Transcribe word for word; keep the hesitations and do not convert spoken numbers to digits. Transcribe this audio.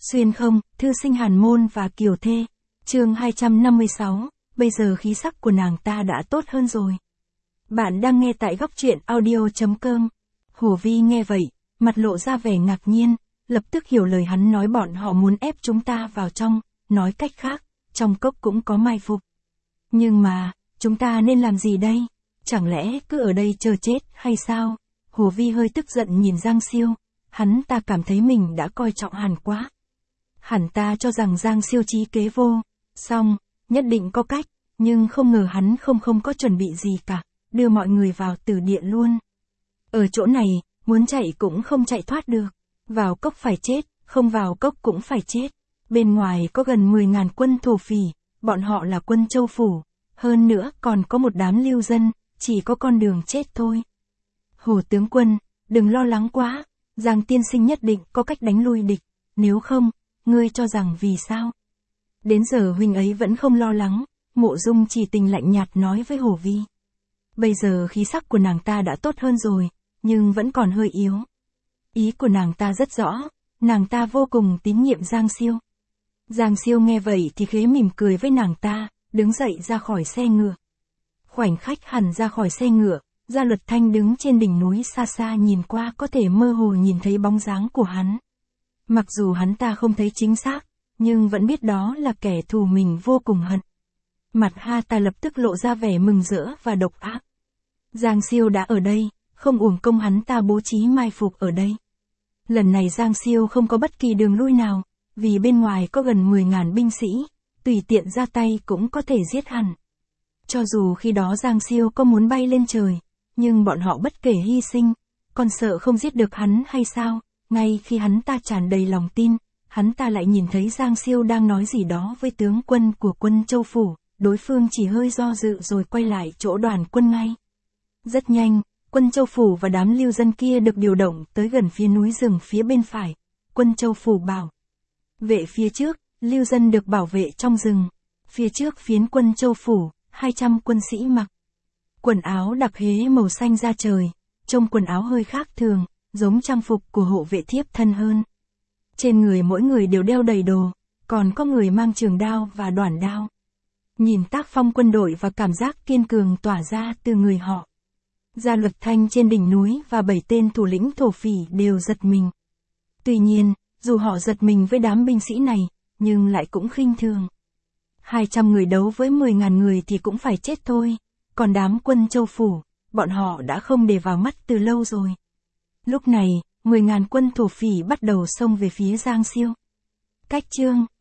Xuyên không, thư sinh Hàn Môn và Kiều Thê. Chương hai trăm năm mươi sáu, bây giờ khí sắc của nàng ta đã tốt hơn rồi. Bạn đang nghe tại góc truyện audio chấm com. Hồ Vi nghe vậy, mặt lộ ra vẻ ngạc nhiên, lập tức hiểu lời hắn nói bọn họ muốn ép chúng ta vào trong, nói cách khác, trong cốc cũng có mai phục. Nhưng mà, chúng ta nên làm gì đây? Chẳng lẽ cứ ở đây chờ chết hay sao? Hồ Vi hơi tức giận nhìn Giang Siêu, hắn ta cảm thấy mình đã coi trọng hẳn quá. Hẳn ta cho rằng Giang Siêu trí kế vô, xong, nhất định có cách, nhưng không ngờ hắn không không có chuẩn bị gì cả, đưa mọi người vào tử địa luôn. Ở chỗ này, muốn chạy cũng không chạy thoát được, vào cốc phải chết, không vào cốc cũng phải chết. Bên ngoài có gần mười ngàn quân thổ phỉ, bọn họ là quân châu phủ, hơn nữa còn có một đám lưu dân, chỉ có con đường chết thôi. Hồ tướng quân, đừng lo lắng quá, Giang tiên sinh nhất định có cách đánh lui địch, nếu không, ngươi cho rằng vì sao? Đến giờ huynh ấy vẫn không lo lắng, Mộ Dung chỉ tình lạnh nhạt nói với Hồ Vi. Bây giờ khí sắc của nàng ta đã tốt hơn rồi, nhưng vẫn còn hơi yếu. Ý của nàng ta rất rõ, nàng ta vô cùng tín nhiệm Giang Siêu. Giang Siêu nghe vậy thì khế mỉm cười với nàng ta, đứng dậy ra khỏi xe ngựa. Khoảnh khắc hẳn ra khỏi xe ngựa, Gia Luật Thanh đứng trên đỉnh núi xa xa nhìn qua có thể mơ hồ nhìn thấy bóng dáng của hắn. Mặc dù hắn ta không thấy chính xác, nhưng vẫn biết đó là kẻ thù mình vô cùng hận. Mặt ha ta lập tức lộ ra vẻ mừng rỡ và độc ác. Giang Siêu đã ở đây, không uổng công hắn ta bố trí mai phục ở đây. Lần này Giang Siêu không có bất kỳ đường lui nào, vì bên ngoài có gần mười ngàn binh sĩ, tùy tiện ra tay cũng có thể giết hẳn. Cho dù khi đó Giang Siêu có muốn bay lên trời, nhưng bọn họ bất kể hy sinh, còn sợ không giết được hắn hay sao? Ngay khi hắn ta tràn đầy lòng tin, hắn ta lại nhìn thấy Giang Siêu đang nói gì đó với tướng quân của quân châu phủ, đối phương chỉ hơi do dự rồi quay lại chỗ đoàn quân ngay. Rất nhanh, quân châu phủ và đám lưu dân kia được điều động tới gần phía núi rừng phía bên phải. Quân châu phủ bảo vệ phía trước, lưu dân được bảo vệ trong rừng. Phía trước phiến quân châu phủ, hai trăm quân sĩ mặc quần áo đặc hế màu xanh da trời, trông quần áo hơi khác thường, giống trang phục của hộ vệ thiếp thân hơn. Trên người mỗi người đều đeo đầy đồ, còn có người mang trường đao và đoản đao. Nhìn tác phong quân đội và cảm giác kiên cường tỏa ra từ người họ. Gia Luật Thanh trên đỉnh núi và bảy tên thủ lĩnh thổ phỉ đều giật mình. Tuy nhiên, dù họ giật mình với đám binh sĩ này, nhưng lại cũng khinh thường. hai trăm người đấu với mười ngàn người thì cũng phải chết thôi, còn đám quân châu phủ, bọn họ đã không để vào mắt từ lâu rồi. Lúc này, mười ngàn quân thổ phỉ bắt đầu xông về phía Giang Siêu. Cách chương